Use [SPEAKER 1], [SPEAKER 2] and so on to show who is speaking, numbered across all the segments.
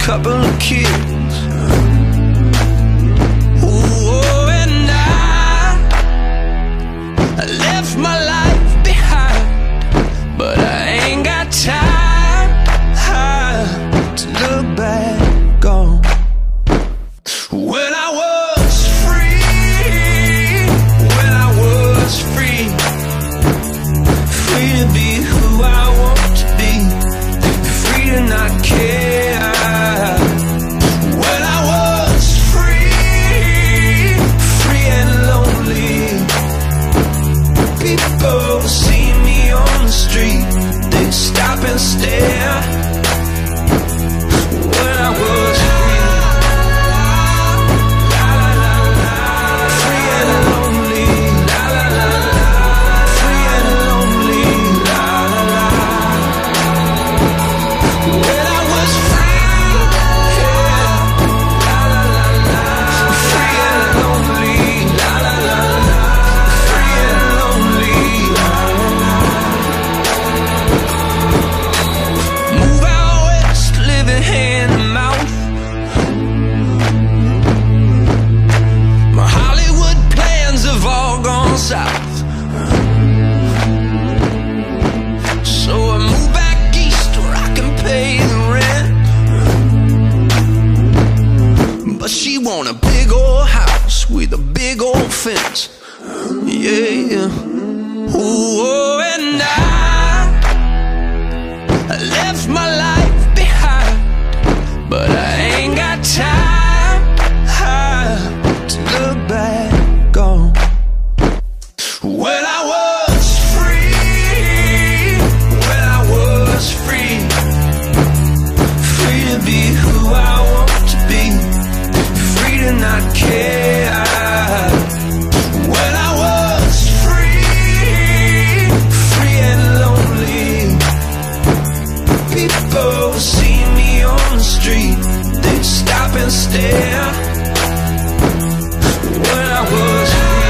[SPEAKER 1] couple of kids. Ooh, and I left my life behind, but I ain't got time to look back on when I was free, when I was free, free to be who I want to be, free to not care. When I was free, free and lonely, people see me on the street, they'd stop and stare. When I was south, so I moved back east where I can pay the rent. But she want a big old house with a big old fence. Yeah. Ooh, and I left my life behind, but I ain't got time to look back on when I was free, when I was free, free to be who I want to be, free to not care. When I was free, free and lonely, people see me on the street, they'd stop and stare. When I was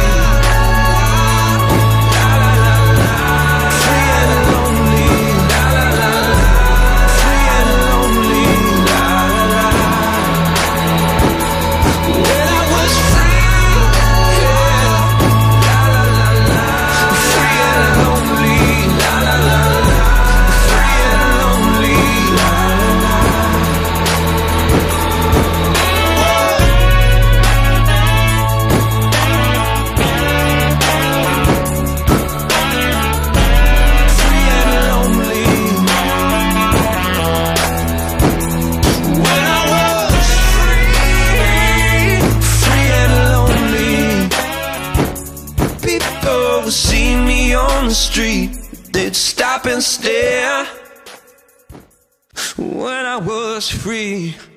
[SPEAKER 1] see me on the street, they'd stop and stare. When I was free.